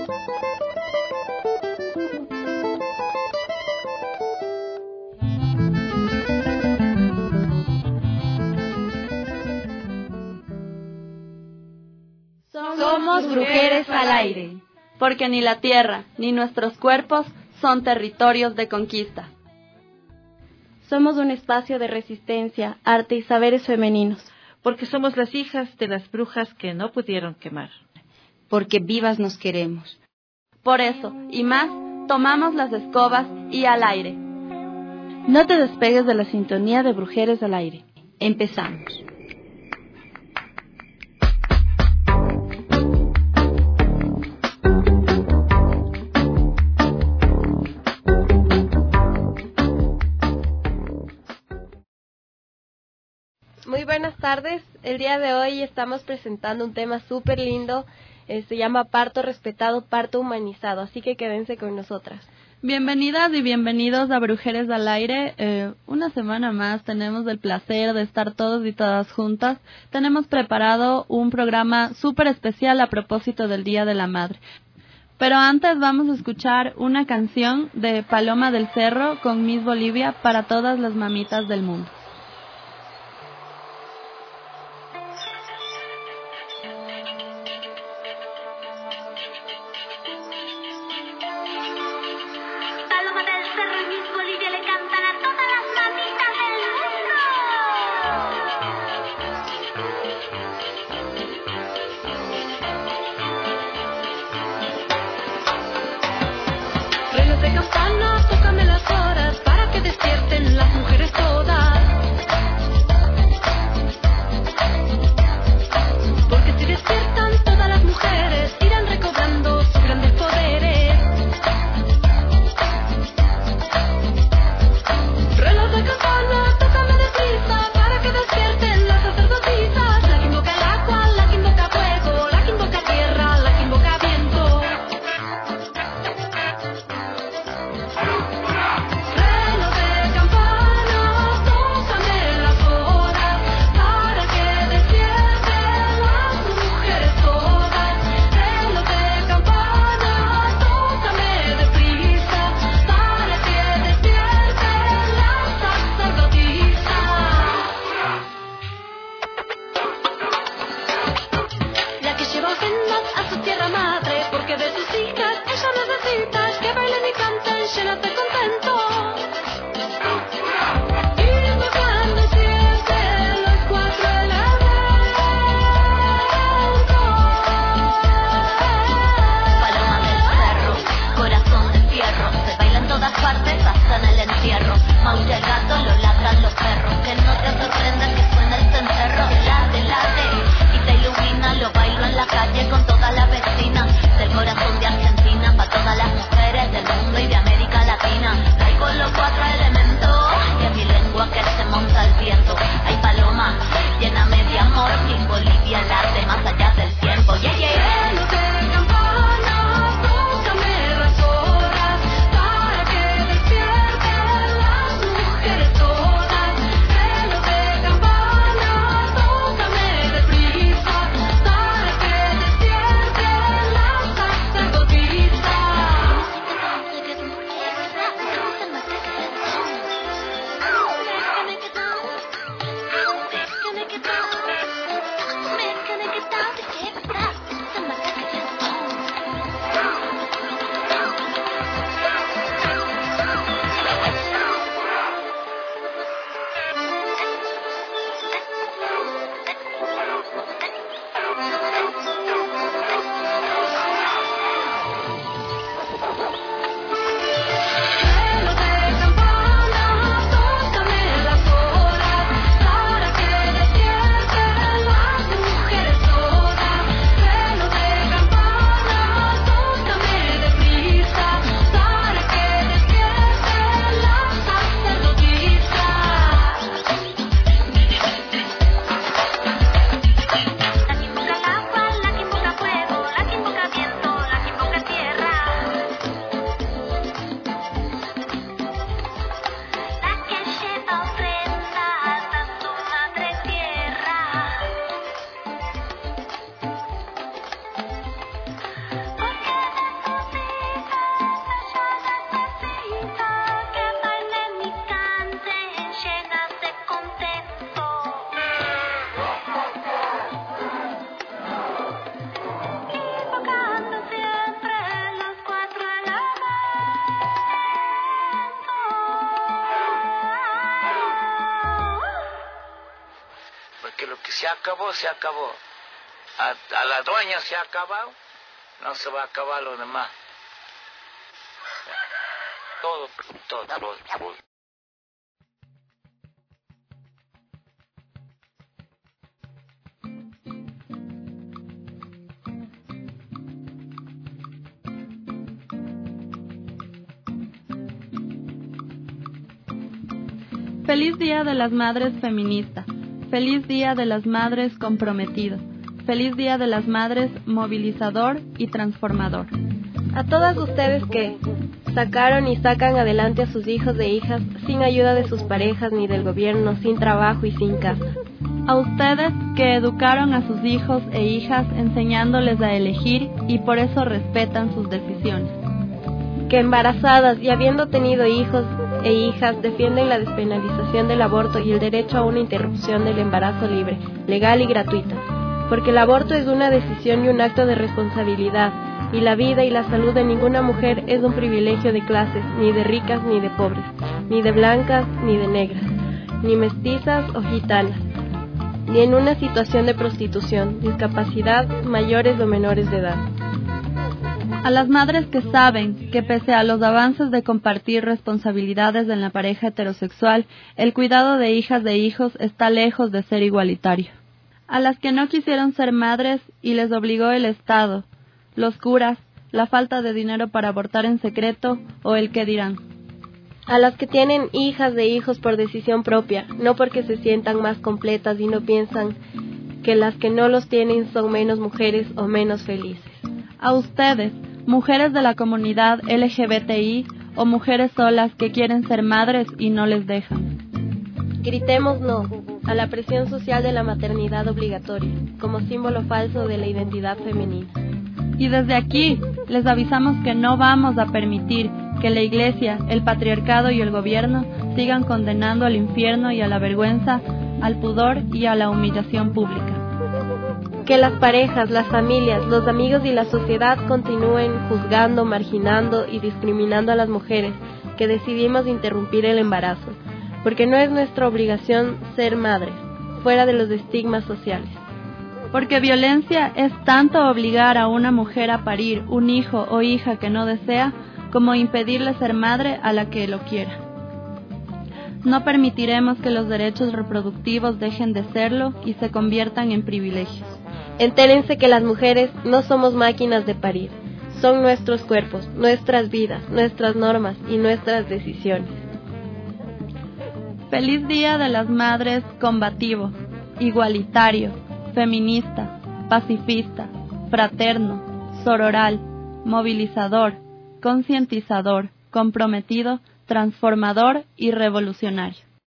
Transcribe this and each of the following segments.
Somos Brujeres al Aire, porque ni la tierra ni nuestros cuerpos son territorios de conquista. Somos un espacio de resistencia, arte y saberes femeninos. Porque somos las hijas de las brujas que no pudieron quemar. Porque vivas nos queremos. Por eso, y más, tomamos las escobas y al aire. No te despegues de la sintonía de Brujeres al Aire. Empezamos. Muy buenas tardes. El día de hoy estamos presentando un tema súper lindo. Se llama Parto Respetado, Parto Humanizado. Así que quédense con nosotras. Bienvenidas y bienvenidos a Brujeres al Aire. Una semana más tenemos el placer de estar todos y todas juntas. Tenemos preparado un programa súper especial a propósito del Día de la Madre. Pero antes vamos a escuchar una canción de Paloma del Cerro con Miss Bolivia para todas las mamitas del mundo. Sacerdotisas se acabó. A la dueña se ha acabado, no se va a acabar lo demás. Todo. Feliz Día de las Madres feminista. Feliz Día de las Madres comprometido. Feliz Día de las Madres movilizador y transformador. A todas ustedes que sacaron y sacan adelante a sus hijos e hijas sin ayuda de sus parejas ni del gobierno, sin trabajo y sin casa. A ustedes que educaron a sus hijos e hijas enseñándoles a elegir y por eso respetan sus decisiones. Que embarazadas y habiendo tenido hijos e hijas defienden la despenalización del aborto y el derecho a una interrupción del embarazo libre, legal y gratuita. Porque el aborto es una decisión y un acto de responsabilidad, y la vida y la salud de ninguna mujer es un privilegio de clases, ni de ricas ni de pobres, ni de blancas ni de negras, ni mestizas o gitanas, ni en una situación de prostitución, discapacidad, mayores o menores de edad. A las madres que saben que pese a los avances de compartir responsabilidades en la pareja heterosexual, el cuidado de hijas e hijos está lejos de ser igualitario. A las que no quisieron ser madres y les obligó el Estado, los curas, la falta de dinero para abortar en secreto o el qué dirán. A las que tienen hijas e hijos por decisión propia, no porque se sientan más completas y no piensan que las que no los tienen son menos mujeres o menos felices. A ustedes, mujeres de la comunidad LGBTI o mujeres solas que quieren ser madres y no les dejan. Gritemos no a la presión social de la maternidad obligatoria, como símbolo falso de la identidad femenina. Y desde aquí les avisamos que no vamos a permitir que la Iglesia, el patriarcado y el gobierno sigan condenando al infierno y a la vergüenza, al pudor y a la humillación pública. Que las parejas, las familias, los amigos y la sociedad continúen juzgando, marginando y discriminando a las mujeres que decidimos interrumpir el embarazo, porque no es nuestra obligación ser madres, fuera de los estigmas sociales. Porque violencia es tanto obligar a una mujer a parir un hijo o hija que no desea, como impedirle ser madre a la que lo quiera. No permitiremos que los derechos reproductivos dejen de serlo y se conviertan en privilegios. Entérense que las mujeres no somos máquinas de parir, son nuestros cuerpos, nuestras vidas, nuestras normas y nuestras decisiones. Feliz Día de las Madres combativo, igualitario, feminista, pacifista, fraterno, sororal, movilizador, concientizador, comprometido, transformador y revolucionario.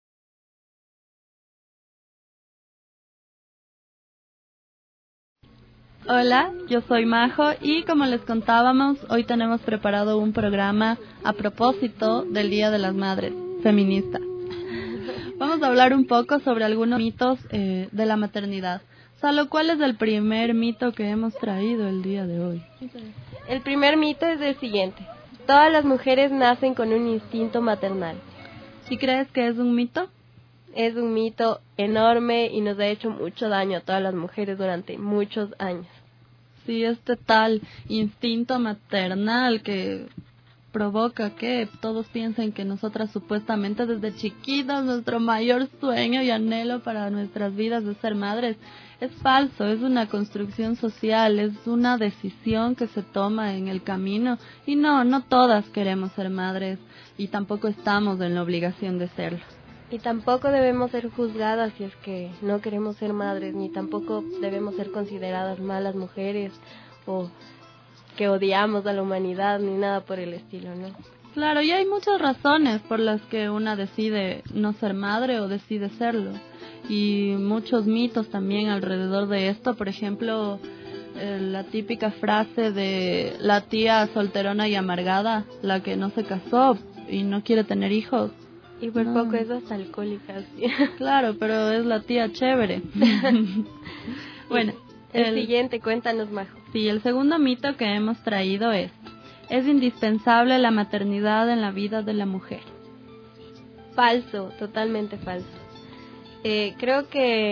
Hola, yo soy Majo y como les contábamos, hoy tenemos preparado un programa a propósito del Día de las Madres, feminista. Vamos a hablar un poco sobre algunos mitos de la maternidad. Salo, ¿cuál es el primer mito que hemos traído el día de hoy? El primer mito es el siguiente: todas las mujeres nacen con un instinto maternal. ¿Sí crees que es un mito? Es un mito enorme y nos ha hecho mucho daño a todas las mujeres durante muchos años. Sí, este tal instinto maternal que provoca que todos piensen que nosotras supuestamente desde chiquitas nuestro mayor sueño y anhelo para nuestras vidas es ser madres. Es falso, es una construcción social, es una decisión que se toma en el camino y no todas queremos ser madres y tampoco estamos en la obligación de serlo. Y tampoco debemos ser juzgadas si es que no queremos ser madres, ni tampoco debemos ser consideradas malas mujeres o que odiamos a la humanidad, ni nada por el estilo, ¿no? Claro, y hay muchas razones por las que una decide no ser madre o decide serlo. Y muchos mitos también alrededor de esto, por ejemplo, la típica frase de la tía solterona y amargada, la que no se casó y no quiere tener hijos. Y por poco es hasta alcohólica. ¿Sí? Claro, pero es la tía chévere. Bueno, el siguiente, cuéntanos, Majo. Sí, el segundo mito que hemos traído es indispensable la maternidad en la vida de la mujer. Falso, totalmente falso. Creo que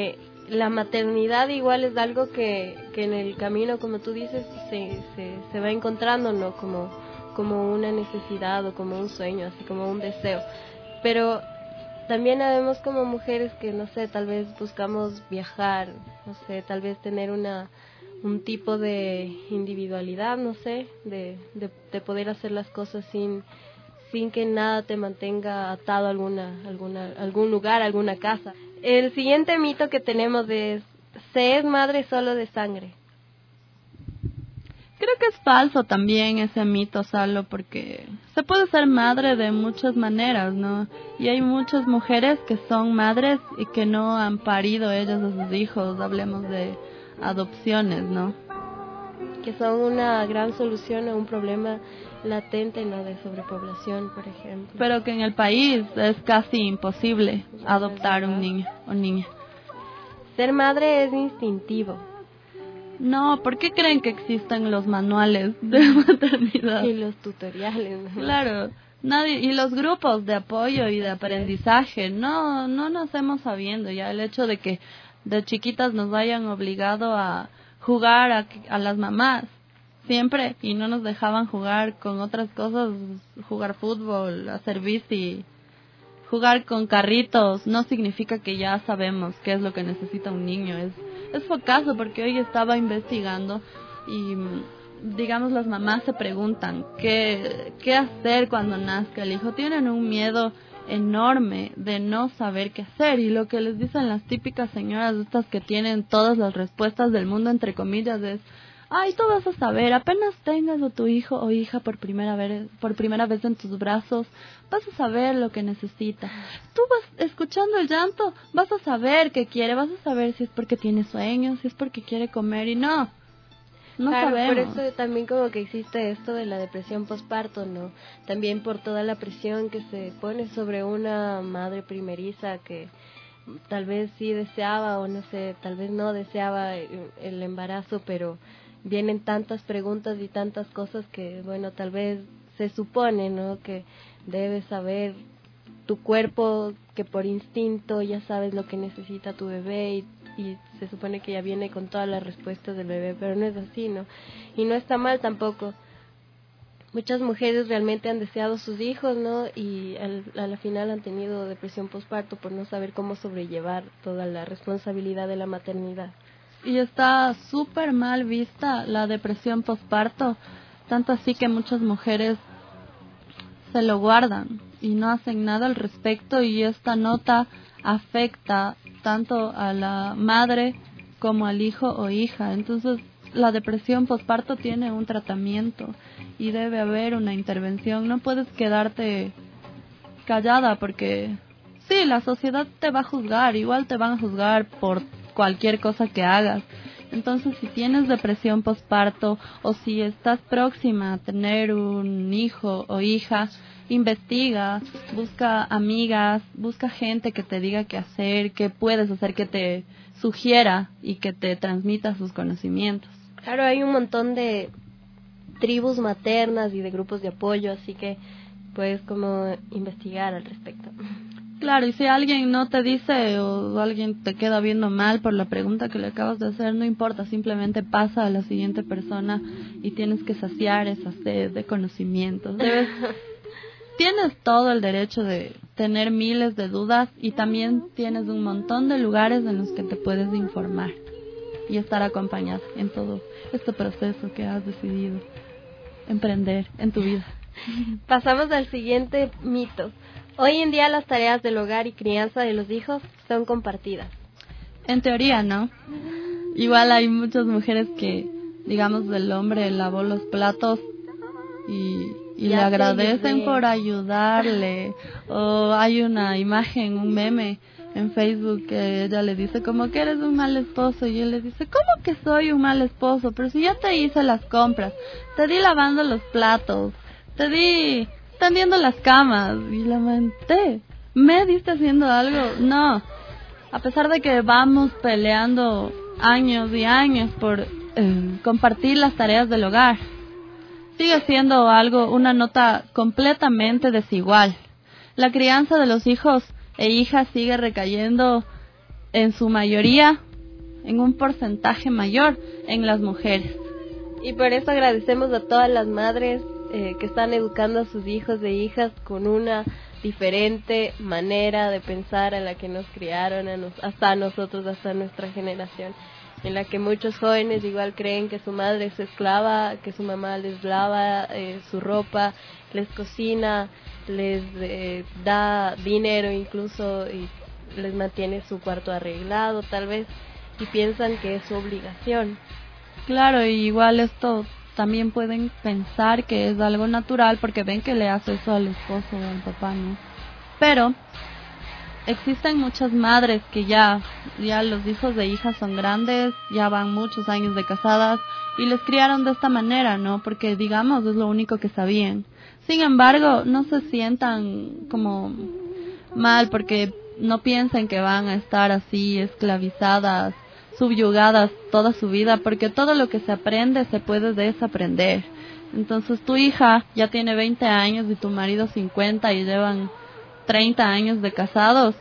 la maternidad igual es algo que en el camino, como tú dices, se va encontrando, ¿no? Como una necesidad o como un sueño, así como un deseo. Pero también habemos como mujeres que, no sé, tal vez buscamos viajar, no sé, tal vez tener un tipo de individualidad, no sé, de poder hacer las cosas sin que nada te mantenga atado a algún lugar, alguna casa. El siguiente mito que tenemos es: ¿se es madre solo de sangre? Creo que es falso también ese mito, Salo, porque se puede ser madre de muchas maneras, ¿no? Y hay muchas mujeres que son madres y que no han parido ellas a sus hijos, hablemos de adopciones, ¿no? Que son una gran solución a un problema latente, ¿no? De sobrepoblación, por ejemplo. Pero que en el país es casi imposible adoptar un niño o niña. Ser madre es instintivo. No, ¿por qué creen que existen los manuales de maternidad? Y los tutoriales, ¿no? Claro, nadie, y los grupos de apoyo y de aprendizaje, no nacemos sabiendo ya el hecho de que de chiquitas nos hayan obligado a jugar a las mamás siempre y no nos dejaban jugar con otras cosas, jugar fútbol, hacer bici, jugar con carritos, no significa que ya sabemos qué es lo que necesita un niño. Es focazo, porque hoy estaba investigando y, digamos, las mamás se preguntan qué hacer cuando nazca el hijo. Tienen un miedo enorme de no saber qué hacer, y lo que les dicen las típicas señoras estas que tienen todas las respuestas del mundo, entre comillas, es: ay, tú vas a saber, apenas tengas a tu hijo o hija por primera vez en tus brazos, vas a saber lo que necesita. Tú vas escuchando el llanto, vas a saber qué quiere, vas a saber si es porque tiene sueños, si es porque quiere comer, y no claro, sabemos. Por eso también como que existe esto de la depresión posparto, ¿no? También por toda la presión que se pone sobre una madre primeriza que tal vez sí deseaba o no sé, tal vez no deseaba el embarazo, pero vienen tantas preguntas y tantas cosas que, bueno, tal vez se supone, ¿no? Que debes saber tu cuerpo, que por instinto ya sabes lo que necesita tu bebé y se supone que ya viene con todas las respuestas del bebé, pero no es así, ¿no? Y no está mal tampoco. Muchas mujeres realmente han deseado sus hijos, ¿no? Y a la final han tenido depresión postparto por no saber cómo sobrellevar toda la responsabilidad de la maternidad. Y está súper mal vista la depresión posparto, tanto así que muchas mujeres se lo guardan y no hacen nada al respecto, y esta nota afecta tanto a la madre como al hijo o hija. Entonces, la depresión posparto tiene un tratamiento y debe haber una intervención. No puedes quedarte callada porque, sí, la sociedad te va a juzgar, igual te van a juzgar por cualquier cosa que hagas. Entonces, si tienes depresión posparto o si estás próxima a tener un hijo o hija, investiga, busca amigas, busca gente que te diga qué hacer, qué puedes hacer, que te sugiera y que te transmita sus conocimientos. Claro, hay un montón de tribus maternas y de grupos de apoyo, así que puedes como investigar al respecto. Claro, y si alguien no te dice o alguien te queda viendo mal por la pregunta que le acabas de hacer, no importa, simplemente pasa a la siguiente persona y tienes que saciar esa sed de conocimientos. Tienes todo el derecho de tener miles de dudas y también tienes un montón de lugares en los que te puedes informar y estar acompañada en todo este proceso que has decidido emprender en tu vida. Pasamos al siguiente mito. Hoy en día las tareas del hogar y crianza de los hijos son compartidas. En teoría, ¿no? Igual hay muchas mujeres que, digamos, el hombre lavó los platos y le agradecen por ayudarle. O hay una imagen, un meme en Facebook que ella le dice como que eres un mal esposo, y él le dice: ¿cómo que soy un mal esposo? Pero si ya te hice las compras, te di lavando los platos, te di tendiendo las camas, y la mente, ¿me diste haciendo algo? No. A pesar de que vamos peleando años y años por compartir las tareas del hogar, sigue siendo una nota completamente desigual. La crianza de los hijos e hijas sigue recayendo en su mayoría en un porcentaje mayor en las mujeres. Y por eso agradecemos a todas las madres que están educando a sus hijos e hijas con una diferente manera de pensar a la que nos criaron, hasta nosotros, hasta nuestra generación, en la que muchos jóvenes igual creen que su madre es esclava, que su mamá les lava su ropa, les cocina, les da dinero incluso y les mantiene su cuarto arreglado tal vez, y piensan que es su obligación. Claro, y igual esto también pueden pensar que es algo natural porque ven que le hace eso al esposo o al papá, ¿no? Pero existen muchas madres que ya los hijos de hijas son grandes, ya van muchos años de casadas y les criaron de esta manera, ¿no? Porque digamos es lo único que sabían. Sin embargo, no se sientan como mal porque no piensen que van a estar así esclavizadas, subyugadas toda su vida, porque todo lo que se aprende se puede desaprender. Entonces tu hija ya tiene 20 años y tu marido 50 y llevan 30 años de casados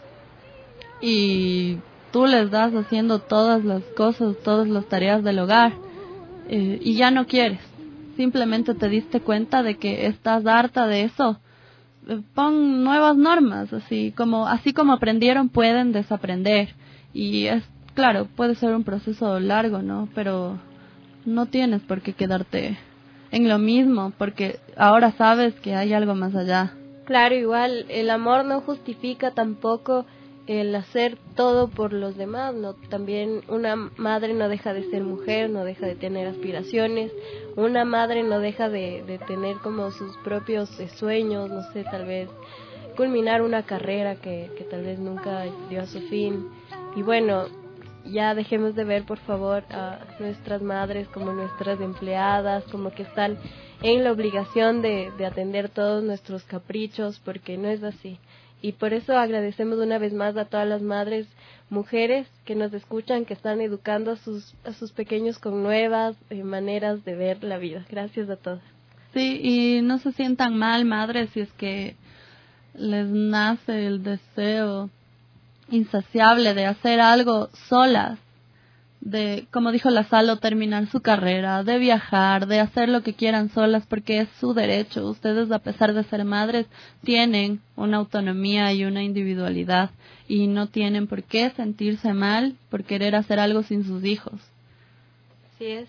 y tú les das haciendo todas las cosas, todas las tareas del hogar y ya no quieres, simplemente te diste cuenta de que estás harta de eso. Pon nuevas normas, así como aprendieron pueden desaprender, y es claro, puede ser un proceso largo, ¿no? Pero no tienes por qué quedarte en lo mismo, porque ahora sabes que hay algo más allá. Claro, igual el amor no justifica tampoco el hacer todo por los demás, ¿no? También una madre no deja de ser mujer, no deja de tener aspiraciones, una madre no deja de tener como sus propios sueños, no sé, tal vez culminar una carrera que tal vez nunca dio a su fin. Y bueno, ya dejemos de ver por favor a nuestras madres como nuestras empleadas, como que están en la obligación de atender todos nuestros caprichos, porque no es así. Y por eso agradecemos una vez más a todas las madres, mujeres que nos escuchan, que están educando a sus pequeños con nuevas maneras de ver la vida. Gracias a todas. Sí, y no se sientan mal, madres, si es que les nace el deseo insaciable de hacer algo solas, de, como dijo la Salo, terminar su carrera, de viajar, de hacer lo que quieran solas, porque es su derecho. Ustedes, a pesar de ser madres, tienen una autonomía y una individualidad y no tienen por qué sentirse mal por querer hacer algo sin sus hijos. Así es.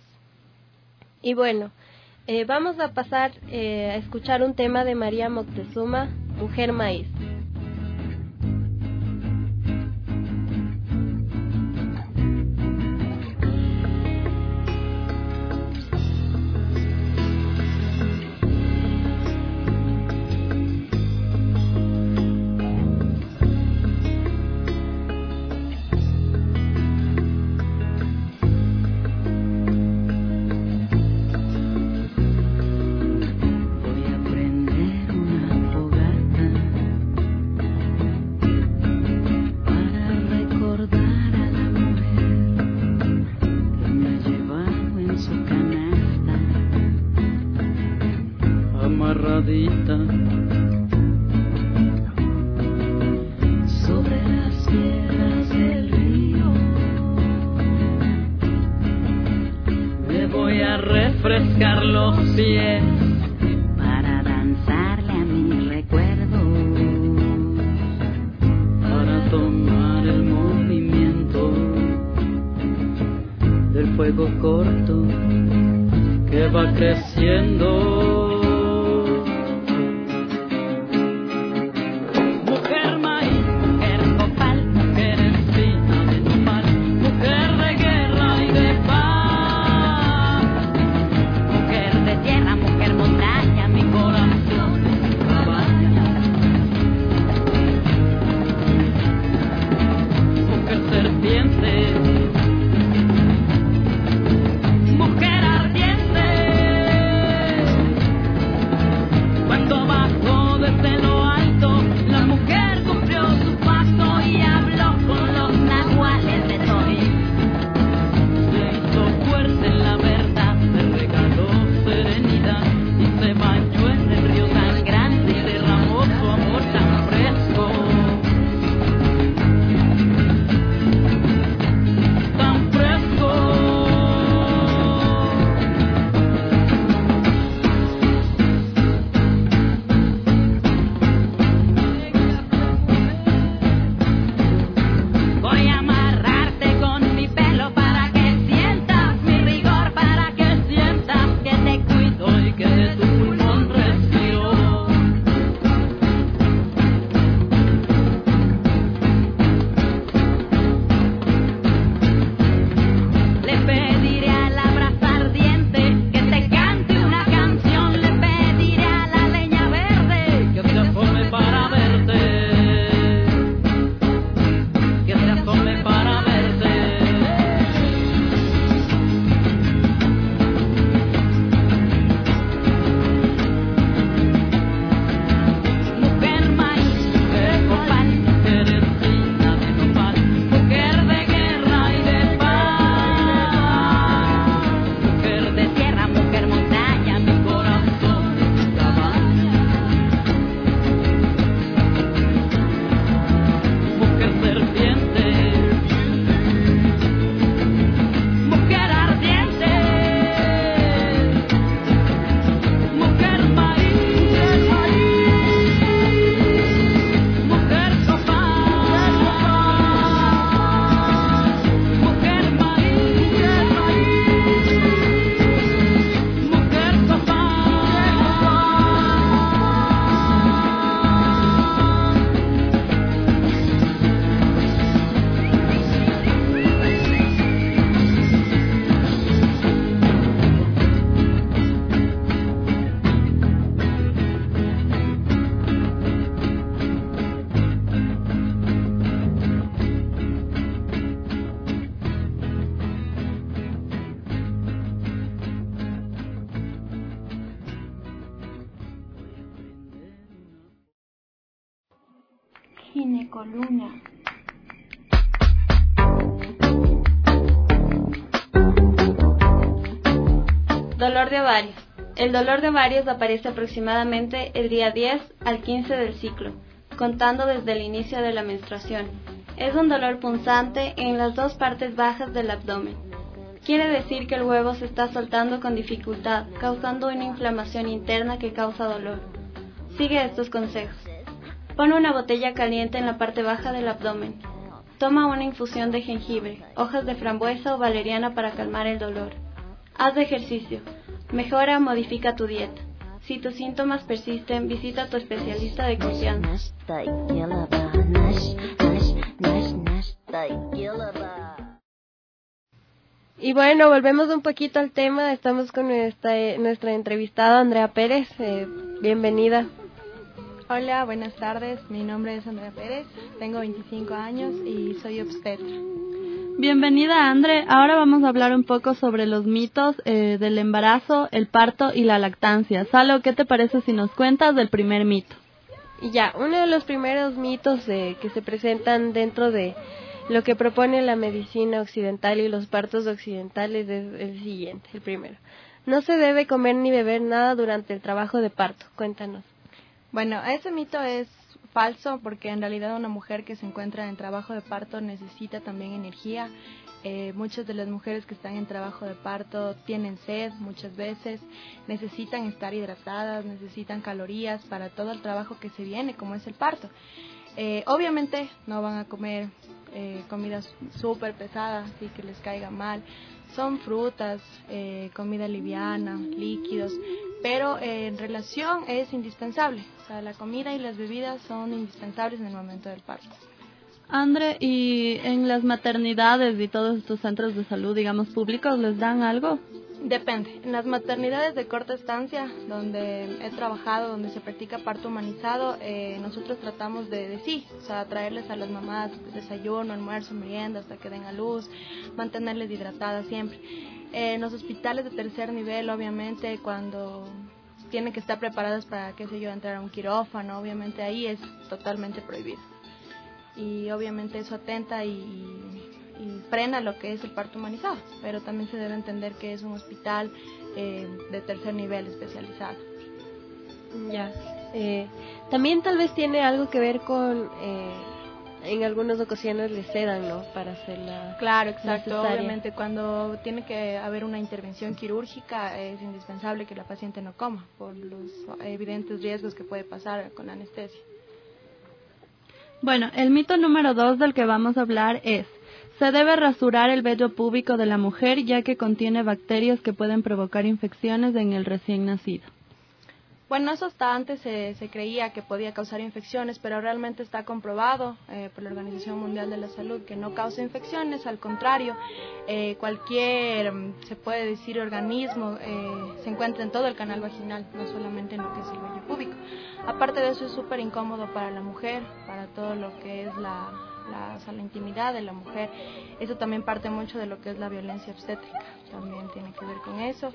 Y bueno, vamos a pasar a escuchar un tema de María Moctezuma, Mujer Maíz. Sobre las piedras del río me voy a refrescar los pies para danzarle a mi recuerdo, para tomar el movimiento del fuego corto que va creciendo. Ginecoluna. Dolor de ovarios. El dolor de ovarios aparece aproximadamente el día 10 al 15 del ciclo, contando desde el inicio de la menstruación. Es un dolor punzante en las dos partes bajas del abdomen. Quiere decir que el huevo se está soltando con dificultad, causando una inflamación interna que causa dolor. Sigue estos consejos. Pon una botella caliente en la parte baja del abdomen. Toma una infusión de jengibre, hojas de frambuesa o valeriana para calmar el dolor. Haz ejercicio. Mejora o modifica tu dieta. Si tus síntomas persisten, visita a tu especialista de confianza. Y bueno, volvemos un poquito al tema. Estamos con nuestra entrevistada Andrea Pérez. Bienvenida. Hola, buenas tardes. Mi nombre es Andrea Pérez, tengo 25 años y soy obstetra. Bienvenida, Andre. Ahora vamos a hablar un poco sobre los mitos del embarazo, el parto y la lactancia. Salo, ¿qué te parece si nos cuentas del primer mito? Y ya, uno de los primeros mitos que se presentan dentro de lo que propone la medicina occidental y los partos occidentales es el siguiente, el primero. No se debe comer ni beber nada durante el trabajo de parto. Cuéntanos. Bueno, ese mito es falso porque en realidad una mujer que se encuentra en trabajo de parto necesita también energía. Muchas de las mujeres que están en trabajo de parto tienen sed muchas veces, necesitan estar hidratadas, necesitan calorías para todo el trabajo que se viene, como es el parto. Obviamente no van a comer comidas súper pesadas, así que les caiga mal. Son frutas, comida liviana, líquidos, pero en relación es indispensable. O sea, la comida y las bebidas son indispensables en el momento del parto. Andre, ¿y en las maternidades y todos estos centros de salud, digamos, públicos, les dan algo? Depende. En las maternidades de corta estancia, donde he trabajado, donde se practica parto humanizado, nosotros tratamos de traerles a las mamás desayuno, almuerzo, merienda, hasta que den a luz, mantenerles hidratadas siempre. En los hospitales de tercer nivel, obviamente, cuando tienen que estar preparadas para, entrar a un quirófano, obviamente ahí es totalmente prohibido. Y obviamente eso atenta y frena lo que es el parto humanizado, pero también se debe entender que es un hospital de tercer nivel especializado. Ya. También tal vez tiene algo que ver con, en algunas ocasiones le sedan, ¿no? Para hacerla. Claro, exacto. Necesaria. Obviamente cuando tiene que haber una intervención quirúrgica es indispensable que la paciente no coma por los evidentes riesgos que puede pasar con la anestesia. Bueno, el mito número 2 del que vamos a hablar es: se debe rasurar el vello púbico de la mujer ya que contiene bacterias que pueden provocar infecciones en el recién nacido. Bueno, eso hasta antes se creía que podía causar infecciones, pero realmente está comprobado por la Organización Mundial de la Salud que no causa infecciones. Al contrario, cualquier, se puede decir, organismo se encuentra en todo el canal vaginal, no solamente en lo que es el vello púbico. Aparte de eso, es súper incómodo para la mujer, para todo lo que es la intimidad de la mujer. Eso también parte mucho de lo que es la violencia obstétrica, también tiene que ver con eso.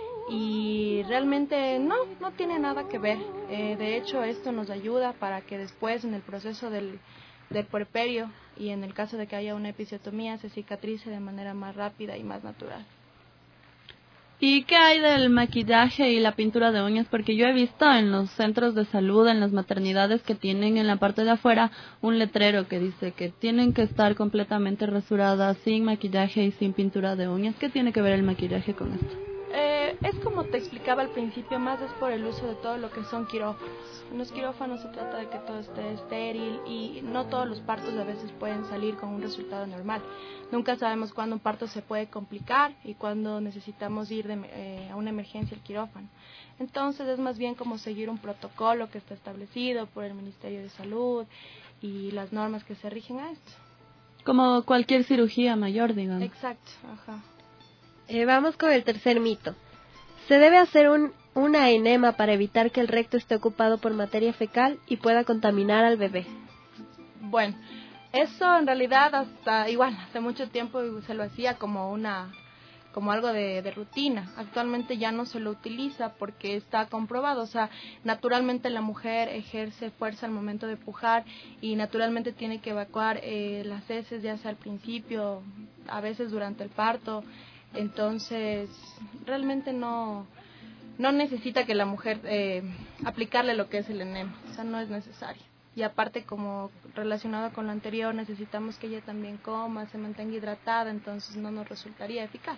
Y realmente no tiene nada que ver. De hecho, esto nos ayuda para que después, en el proceso del puerperio y en el caso de que haya una episiotomía, se cicatrice de manera más rápida y más natural. ¿Y qué hay del maquillaje y la pintura de uñas? Porque yo he visto en los centros de salud, en las maternidades, que tienen en la parte de afuera un letrero que dice que tienen que estar completamente rasuradas, sin maquillaje y sin pintura de uñas. ¿Qué tiene que ver el maquillaje con esto? Es como te explicaba al principio, más es por el uso de todo lo que son quirófanos. En los quirófanos se trata de que todo esté estéril y no todos los partos a veces pueden salir con un resultado normal. Nunca sabemos cuándo un parto se puede complicar y cuándo necesitamos ir a una emergencia al quirófano. Entonces es más bien como seguir un protocolo que está establecido por el Ministerio de Salud y las normas que se rigen a esto. Como cualquier cirugía mayor, digamos. Exacto, ajá. Vamos con el tercer mito. Se debe hacer una enema para evitar que el recto esté ocupado por materia fecal y pueda contaminar al bebé. Bueno, eso en realidad hace mucho tiempo se lo hacía como como algo de rutina. Actualmente ya no se lo utiliza porque está comprobado, o sea, naturalmente la mujer ejerce fuerza al momento de pujar y naturalmente tiene que evacuar las heces, ya sea al principio, a veces durante el parto. Entonces realmente no necesita que la mujer aplicarle lo que es el enema, o sea, no es necesario. Y aparte, como relacionado con lo anterior, necesitamos que ella también coma, se mantenga hidratada, entonces no nos resultaría eficaz.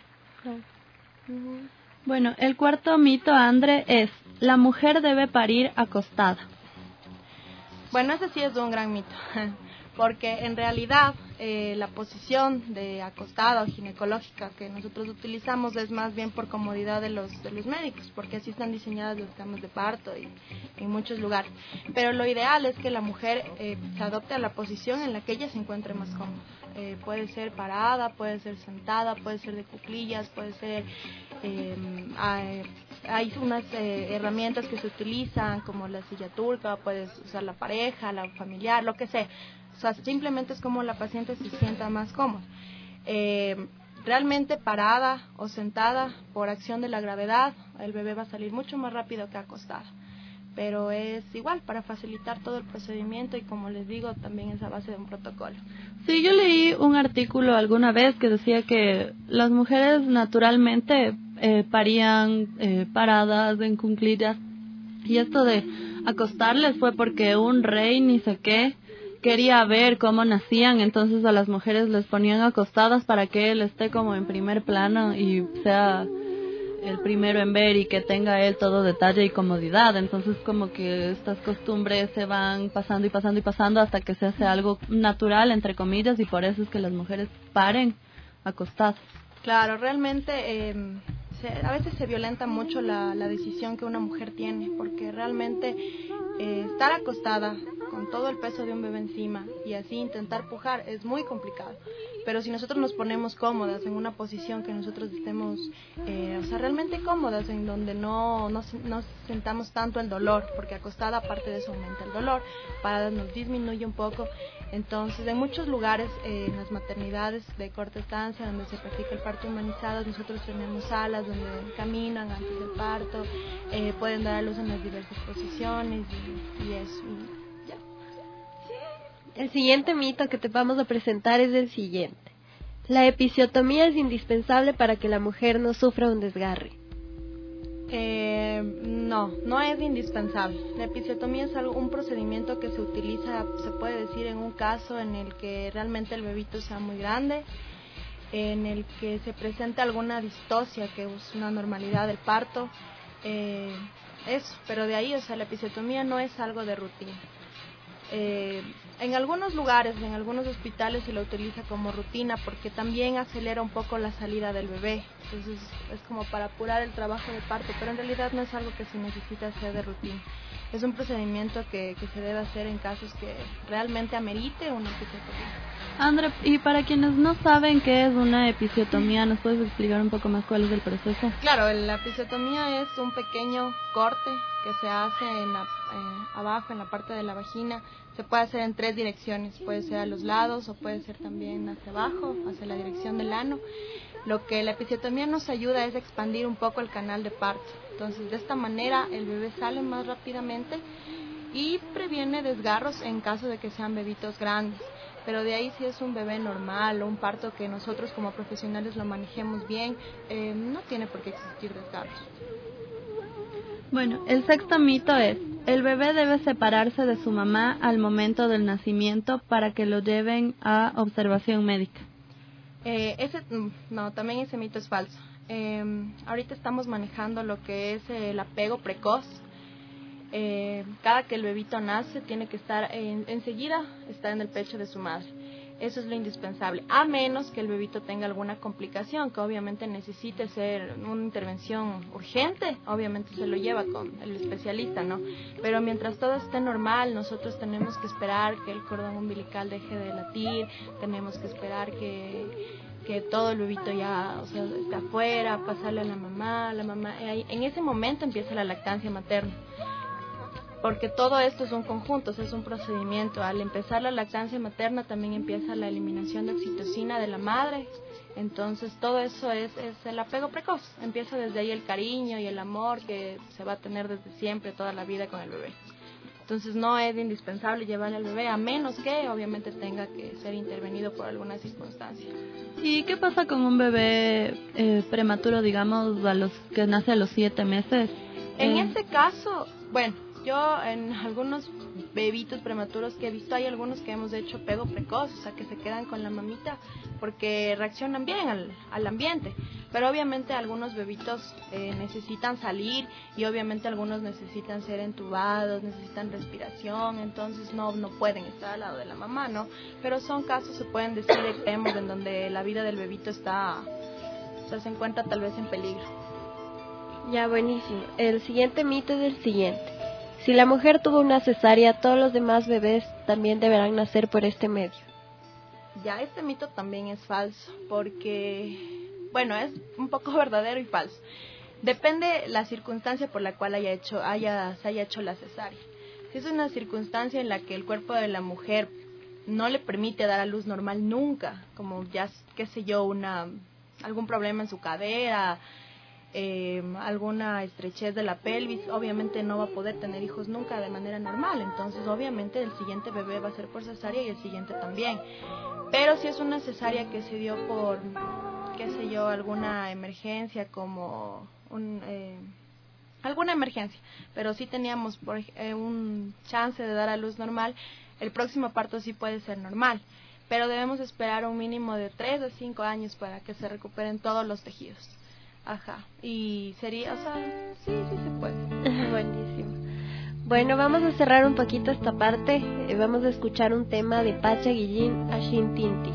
Bueno, el cuarto mito, Andre, es: la mujer debe parir acostada. Bueno, ese sí es un gran mito, porque en realidad la posición de acostada o ginecológica que nosotros utilizamos es más bien por comodidad de los médicos, porque así están diseñadas las camas de parto y en muchos lugares. Pero lo ideal es que la mujer se adopte a la posición en la que ella se encuentre más cómoda. Puede ser parada, puede ser sentada, puede ser de cuclillas, puede ser... hay unas herramientas que se utilizan como la silla turca, puedes usar la pareja, la familiar, lo que sea. O sea, simplemente es como la paciente se sienta más cómoda. Realmente parada o sentada por acción de la gravedad, el bebé va a salir mucho más rápido que acostada. Pero es igual para facilitar todo el procedimiento y, como les digo, también es a base de un protocolo. Sí, yo leí un artículo alguna vez que decía que las mujeres naturalmente parían paradas en cuclillas, y esto de acostarles fue porque un rey ni sé qué quería ver cómo nacían, entonces a las mujeres les ponían acostadas para que él esté como en primer plano y sea el primero en ver y que tenga él todo detalle y comodidad. Entonces como que estas costumbres se van pasando y pasando y pasando hasta que se hace algo natural, entre comillas, y por eso es que las mujeres paren acostadas. Claro, realmente a veces se violenta mucho la decisión que una mujer tiene, porque realmente estar acostada con todo el peso de un bebé encima y así intentar pujar es muy complicado. Pero si nosotros nos ponemos cómodas en una posición que nosotros estemos realmente cómodas, en donde no sentamos tanto el dolor, porque acostada aparte de eso aumenta el dolor, parada nos disminuye un poco. Entonces, en muchos lugares, en las maternidades de corta estancia, donde se practica el parto humanizado, nosotros tenemos salas donde caminan antes del parto, pueden dar a luz en las diversas posiciones y eso. Y ya. El siguiente mito que te vamos a presentar es el siguiente. La episiotomía es indispensable para que la mujer no sufra un desgarre. No es indispensable. La episiotomía es un procedimiento que se utiliza, se puede decir, en un caso en el que realmente el bebito sea muy grande, en el que se presenta alguna distocia, que es una normalidad del parto, eso. Pero de ahí, la episiotomía no es algo de rutina. En algunos lugares, en algunos hospitales se lo utiliza como rutina porque también acelera un poco la salida del bebé. Entonces es como para apurar el trabajo de parto, pero en realidad no es algo que se necesita hacer de rutina. Es un procedimiento que se debe hacer en casos que realmente amerite una episiotomía. Andre, y para quienes no saben qué es una episiotomía, ¿nos puedes explicar un poco más cuál es el proceso? Claro, la episiotomía es un pequeño corte que se hace abajo, en la parte de la vagina. Se puede hacer en 3 direcciones, puede ser a los lados o puede ser también hacia abajo, hacia la dirección del ano. Lo que la episiotomía nos ayuda es a expandir un poco el canal de parto. Entonces, de esta manera el bebé sale más rápidamente y previene desgarros en caso de que sean bebitos grandes. Pero de ahí, si es un bebé normal o un parto que nosotros como profesionales lo manejemos bien, no tiene por qué existir desgarros. Bueno, el sexto mito es: el bebé debe separarse de su mamá al momento del nacimiento para que lo lleven a observación médica. También ese mito es falso. Ahorita estamos manejando lo que es el apego precoz. Cada que el bebito nace tiene que estar enseguida está en el pecho de su madre. Eso es lo indispensable, a menos que el bebito tenga alguna complicación que obviamente necesite ser una intervención urgente, obviamente se lo lleva con el especialista, ¿no? Pero mientras todo esté normal, nosotros tenemos que esperar que el cordón umbilical deje de latir, tenemos que esperar que todo el bebito ya esté afuera, pasarle a la mamá, en ese momento empieza la lactancia materna. Porque todo esto es un conjunto, es un procedimiento. Al empezar la lactancia materna también empieza la eliminación de oxitocina de la madre, Entonces todo eso es el apego precoz. Empieza desde ahí el cariño y el amor que se va a tener desde siempre, toda la vida con el bebé. Entonces no es indispensable llevarle al bebé, a menos que obviamente tenga que ser intervenido por alguna circunstancia. ¿Y qué pasa con un bebé prematuro, digamos, que nace a los 7 meses? En ese caso, bueno, yo en algunos bebitos prematuros que he visto, hay algunos que hemos hecho apego precoz, o sea, que se quedan con la mamita porque reaccionan bien al ambiente. Pero obviamente algunos bebitos necesitan salir y obviamente algunos necesitan ser entubados, necesitan respiración, entonces no pueden estar al lado de la mamá, ¿no? Pero son casos, se pueden decir, extremos en donde la vida del bebito se encuentra tal vez en peligro. Ya, buenísimo. El siguiente mito es el siguiente. Si la mujer tuvo una cesárea, todos los demás bebés también deberán nacer por este medio. Ya, este mito también es falso, porque, bueno, es un poco verdadero y falso. Depende la circunstancia por la cual se haya hecho la cesárea. Si es una circunstancia en la que el cuerpo de la mujer no le permite dar a luz normal nunca, como ya, qué sé yo, algún problema en su cadera, alguna estrechez de la pelvis, obviamente no va a poder tener hijos nunca de manera normal. Entonces obviamente el siguiente bebé va a ser por cesárea y el siguiente también. Pero si es una cesárea que se dio por, qué sé yo, alguna emergencia, como alguna emergencia, pero sí teníamos un chance de dar a luz normal, el próximo parto sí puede ser normal, pero debemos esperar un mínimo de 3 a 5 años para que se recuperen todos los tejidos. Ajá, y sería, o sea, sí se puede. Buenísimo. Bueno, vamos a cerrar un poquito esta parte. Vamos a escuchar un tema de Pacha Guillín, Ashin Tinti.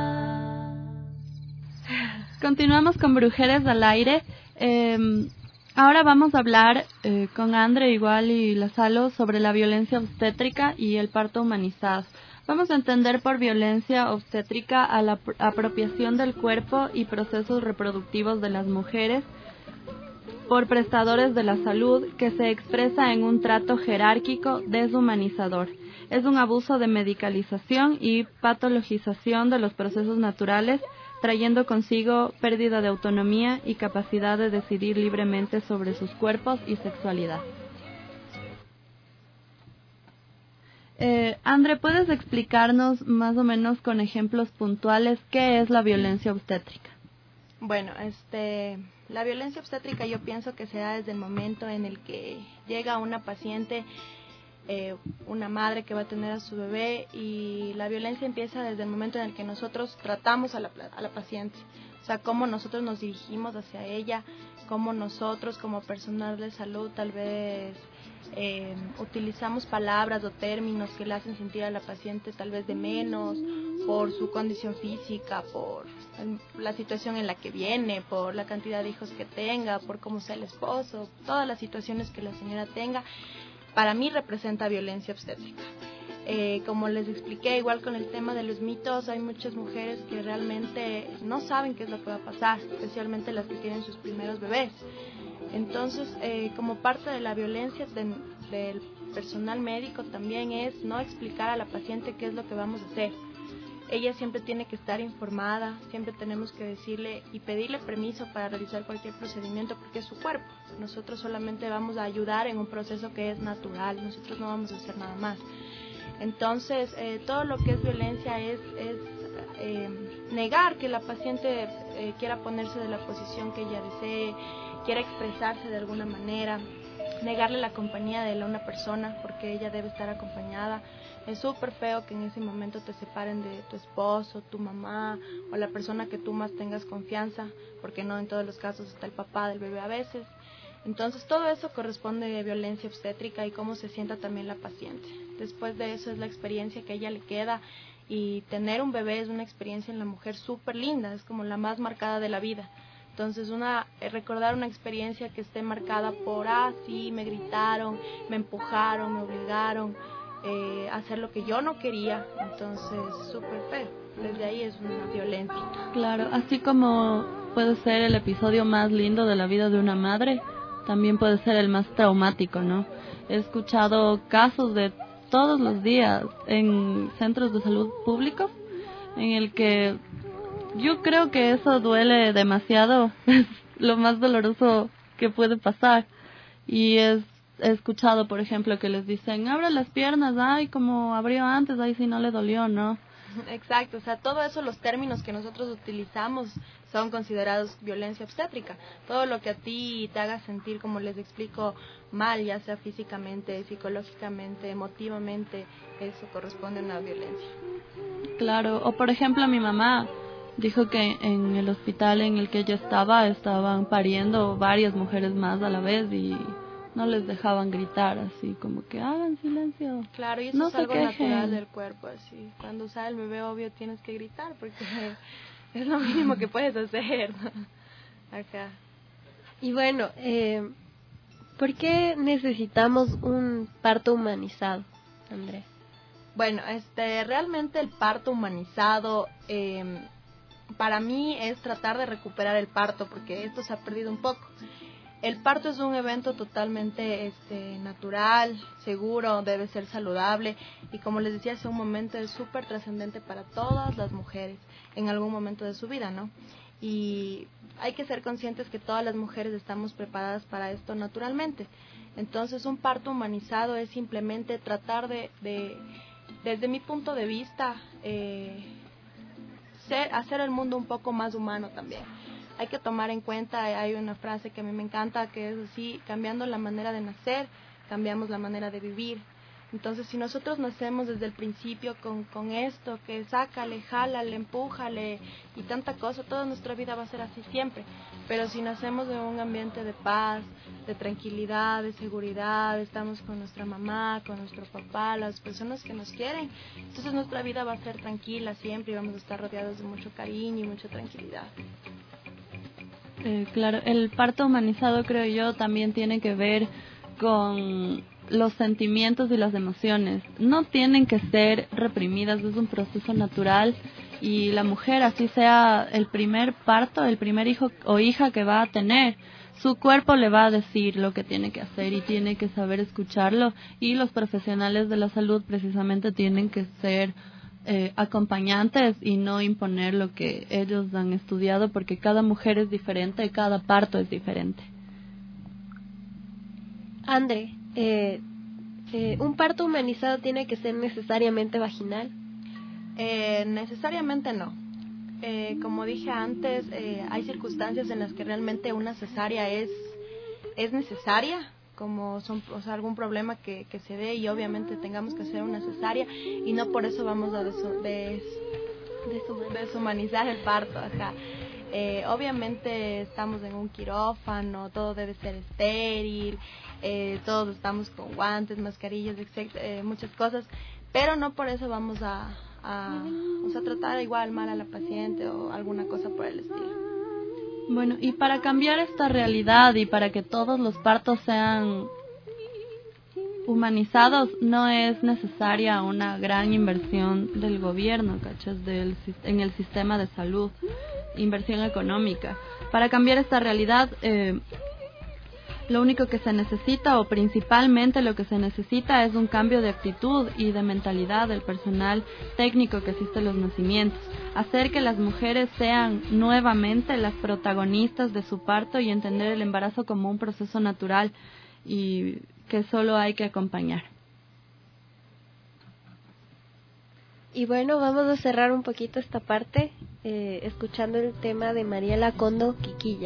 Continuamos con Brujeres al Aire. Ahora vamos a hablar con Andre igual y Lazalo sobre la violencia obstétrica y el parto humanizado. Vamos a entender por violencia obstétrica a la apropiación del cuerpo y procesos reproductivos de las mujeres por prestadores de la salud que se expresa en un trato jerárquico deshumanizador. Es un abuso de medicalización y patologización de los procesos naturales, trayendo consigo pérdida de autonomía y capacidad de decidir libremente sobre sus cuerpos y sexualidad. Andre, ¿puedes explicarnos más o menos con ejemplos puntuales qué es la violencia obstétrica? Bueno, la violencia obstétrica yo pienso que se da desde el momento en el que llega una paciente, una madre que va a tener a su bebé, y la violencia empieza desde el momento en el que nosotros tratamos a la paciente. O sea, cómo nosotros nos dirigimos hacia ella, cómo nosotros como personal de salud tal vez utilizamos palabras o términos que le hacen sentir a la paciente tal vez de menos por su condición física, por la situación en la que viene, por la cantidad de hijos que tenga, por cómo sea el esposo, todas las situaciones que la señora tenga. Para mí representa violencia obstétrica. Como les expliqué, igual con el tema de los mitos, hay muchas mujeres que realmente no saben qué es lo que va a pasar, especialmente las que tienen sus primeros bebés. Entonces, como parte de la violencia del personal médico también es no explicar a la paciente qué es lo que vamos a hacer. Ella siempre tiene que estar informada, siempre tenemos que decirle y pedirle permiso para realizar cualquier procedimiento porque es su cuerpo. Nosotros solamente vamos a ayudar en un proceso que es natural, nosotros no vamos a hacer nada más. Entonces, todo lo que es violencia es negar que la paciente quiera ponerse de la posición que ella desee, quiera expresarse de alguna manera, negarle la compañía de una persona porque ella debe estar acompañada. Es súper feo que en ese momento te separen de tu esposo, tu mamá o la persona que tú más tengas confianza, porque no en todos los casos está el papá del bebé a veces. Entonces todo eso corresponde a violencia obstétrica y cómo se sienta también la paciente. Después de eso es la experiencia que a ella le queda, y tener un bebé es una experiencia en la mujer súper linda, es como la más marcada de la vida. Entonces recordar una experiencia que esté marcada por, sí, me gritaron, me empujaron, me obligaron a hacer lo que yo no quería, entonces súper feo. Desde ahí es una violencia. Claro, así como puede ser el episodio más lindo de la vida de una madre, también puede ser el más traumático, ¿no? He escuchado casos de todos los días en centros de salud públicos en el que yo creo que eso duele demasiado, es lo más doloroso que puede pasar. Y he escuchado, por ejemplo, que les dicen, abre las piernas, ay, como abrió antes, ay, si no le dolió, ¿no? Exacto, o sea, todo eso, los términos que nosotros utilizamos son considerados violencia obstétrica. Todo lo que a ti te haga sentir, como les explico, mal, ya sea físicamente, psicológicamente, emotivamente, eso corresponde a una violencia. Claro, o por ejemplo mi mamá dijo que en el hospital en el que ella estaban pariendo varias mujeres más a la vez y no les dejaban gritar, así como que hagan silencio. Claro, y eso no es algo quejen. natural del cuerpo, así. Cuando sale el bebé, obvio, tienes que gritar porque es lo mínimo que puedes hacer, ¿no? Acá. Y bueno, ¿por qué necesitamos un parto humanizado, Andrés? Bueno, realmente el parto humanizado para mí es tratar de recuperar el parto porque esto se ha perdido un poco. El parto es un evento totalmente natural, seguro, debe ser saludable y como les decía hace un momento es súper trascendente para todas las mujeres en algún momento de su vida, ¿no? Y hay que ser conscientes que todas las mujeres estamos preparadas para esto naturalmente. Entonces un parto humanizado es simplemente tratar de desde mi punto de vista, hacer el mundo un poco más humano también. Hay que tomar en cuenta, hay una frase que a mí me encanta, que es así, cambiando la manera de nacer, cambiamos la manera de vivir. Entonces, si nosotros nacemos desde el principio con esto, que sácale, jálale, empújale y tanta cosa, toda nuestra vida va a ser así siempre. Pero si nacemos en un ambiente de paz, de tranquilidad, de seguridad, estamos con nuestra mamá, con nuestro papá, las personas que nos quieren, entonces nuestra vida va a ser tranquila siempre y vamos a estar rodeados de mucho cariño y mucha tranquilidad. Claro, el parto humanizado, creo yo, también tiene que ver con los sentimientos y las emociones. No tienen que ser reprimidas, es un proceso natural, y la mujer, así sea el primer parto, el primer hijo o hija que va a tener, su cuerpo le va a decir lo que tiene que hacer y tiene que saber escucharlo, y los profesionales de la salud precisamente tienen que ser acompañantes y no imponer lo que ellos han estudiado, porque cada mujer es diferente, cada parto es diferente. Andre, ¿un parto humanizado tiene que ser necesariamente vaginal? Necesariamente no. Como dije antes, hay circunstancias en las que realmente una cesárea es necesaria, como son, o sea, algún problema que se dé y obviamente tengamos que hacer una cesárea, y no por eso vamos a deshumanizar el parto. Ajá. Obviamente estamos en un quirófano, todo debe ser estéril, todos estamos con guantes, mascarillas, muchas cosas, pero no por eso vamos a tratar igual mal a la paciente o alguna cosa por el estilo. Bueno, y para cambiar esta realidad y para que todos los partos sean humanizados, no es necesaria una gran inversión del gobierno, ¿cachas? En el sistema de salud, inversión económica. Para cambiar esta realidad, lo único que se necesita, o principalmente lo que se necesita, es un cambio de actitud y de mentalidad del personal técnico que asiste a los nacimientos. Hacer que las mujeres sean nuevamente las protagonistas de su parto y entender el embarazo como un proceso natural y que solo hay que acompañar. Y bueno, vamos a cerrar un poquito esta parte escuchando el tema de Mariela Condo, Quiquilla.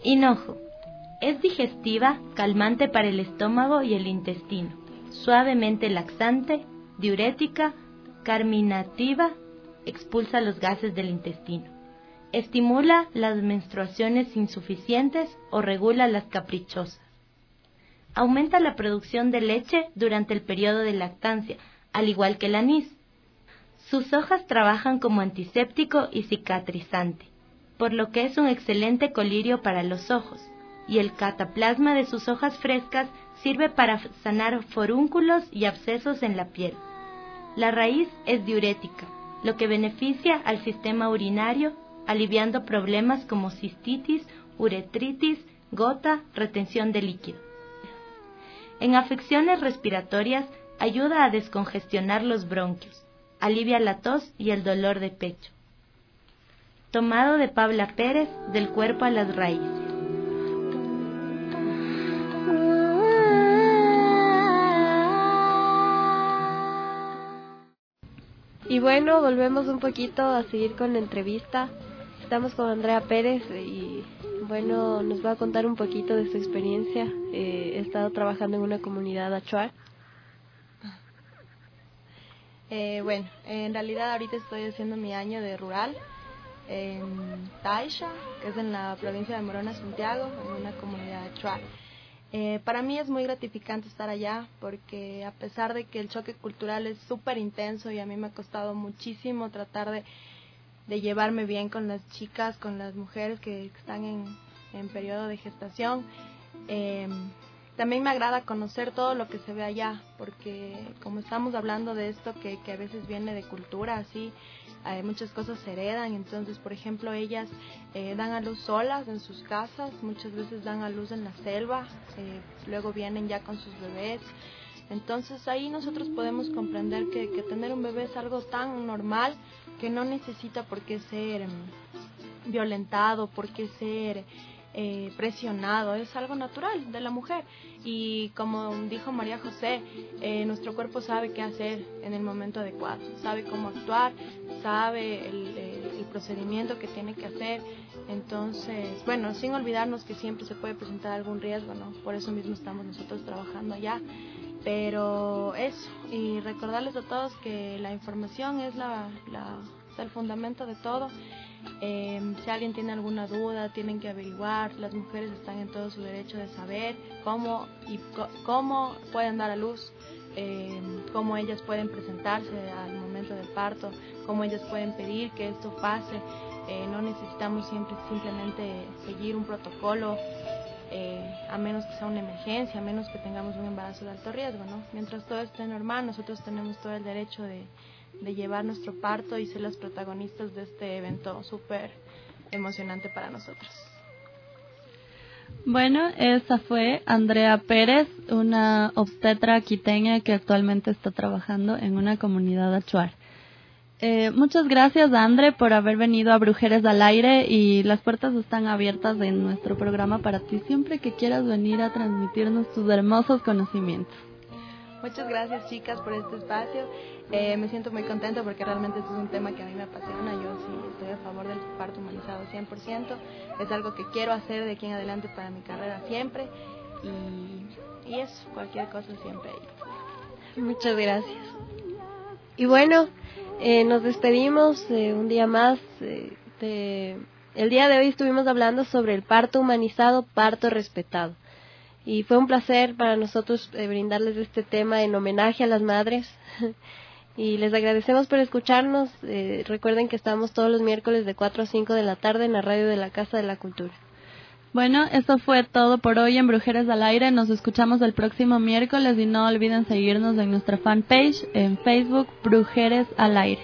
Hinojo. Es digestiva, calmante para el estómago y el intestino, suavemente laxante, diurética, carminativa, expulsa los gases del intestino. Estimula las menstruaciones insuficientes o regula las caprichosas. Aumenta la producción de leche durante el periodo de lactancia, al igual que el anís. Sus hojas trabajan como antiséptico y cicatrizante, por lo que es un excelente colirio para los ojos, y el cataplasma de sus hojas frescas sirve para sanar forúnculos y abscesos en la piel. La raíz es diurética, lo que beneficia al sistema urinario, aliviando problemas como cistitis, uretritis, gota, retención de líquido. En afecciones respiratorias ayuda a descongestionar los bronquios, alivia la tos y el dolor de pecho. Tomado de Paula Pérez, Del cuerpo a las raíces. Y bueno, volvemos un poquito a seguir con la entrevista. Estamos con Andrea Pérez y bueno, nos va a contar un poquito de su experiencia. He estado trabajando en una comunidad achuar. Bueno, en realidad ahorita estoy haciendo mi año de rural en Taisha, que es en la provincia de Morona, Santiago, en una comunidad achuar. Para mí es muy gratificante estar allá porque a pesar de que el choque cultural es súper intenso y a mí me ha costado muchísimo tratar de llevarme bien con las chicas, con las mujeres que están en periodo de gestación, también me agrada conocer todo lo que se ve allá, porque como estamos hablando de esto que a veces viene de cultura, así, muchas cosas se heredan. Entonces, por ejemplo, ellas dan a luz solas en sus casas, muchas veces dan a luz en la selva, luego vienen ya con sus bebés. Entonces ahí nosotros podemos comprender que tener un bebé es algo tan normal que no necesita por qué ser violentado, por qué ser presionado, es algo natural de la mujer. Y como dijo María José, nuestro cuerpo sabe qué hacer en el momento adecuado, sabe cómo actuar, sabe el procedimiento que tiene que hacer. Entonces, bueno, sin olvidarnos que siempre se puede presentar algún riesgo, ¿no? Por eso mismo estamos nosotros trabajando allá. Pero eso, y recordarles a todos que la información es el fundamento de todo. Si alguien tiene alguna duda, tienen que averiguar. Las mujeres están en todo su derecho de saber cómo pueden dar a luz, cómo ellas pueden presentarse al momento del parto, cómo ellas pueden pedir que esto pase. No necesitamos simplemente seguir un protocolo, a menos que sea una emergencia, a menos que tengamos un embarazo de alto riesgo, ¿no? Mientras todo esté normal, nosotros tenemos todo el derecho de llevar nuestro parto y ser los protagonistas de este evento súper emocionante para nosotros. Bueno, esa fue Andrea Pérez, una obstetra quiteña que actualmente está trabajando en una comunidad achuar. Muchas gracias, Andre, por haber venido a Brujeres al Aire, y las puertas están abiertas en nuestro programa para ti siempre que quieras venir a transmitirnos tus hermosos conocimientos. Muchas gracias, chicas, por este espacio. Me siento muy contenta porque realmente este es un tema que a mí me apasiona. Yo sí estoy a favor del parto humanizado 100%. Es algo que quiero hacer de aquí en adelante para mi carrera siempre. Y eso, cualquier cosa siempre ahí. Muchas gracias. Y bueno, nos despedimos un día más. El día de hoy estuvimos hablando sobre el parto humanizado, parto respetado. Y fue un placer para nosotros brindarles este tema en homenaje a las madres. Y les agradecemos por escucharnos. Recuerden que estamos todos los miércoles de 4 a 5 de la tarde en la radio de la Casa de la Cultura. Bueno, eso fue todo por hoy en Brujeres al Aire. Nos escuchamos el próximo miércoles y no olviden seguirnos en nuestra fanpage en Facebook, Brujeres al Aire.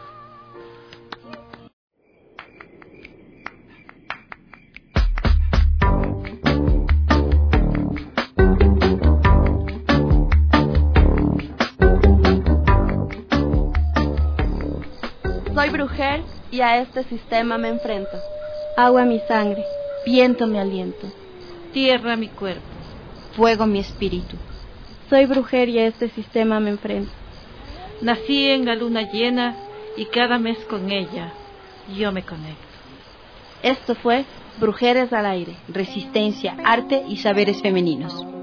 Soy brujer y a este sistema me enfrento. Agua mi sangre, Viento mi aliento. Tierra mi cuerpo. Fuego mi espíritu. soy brujer y a este sistema me enfrento. Nací en la luna llena y cada mes con ella yo me conecto. Esto fue Brujeres al aire, resistencia, arte y saberes femeninos.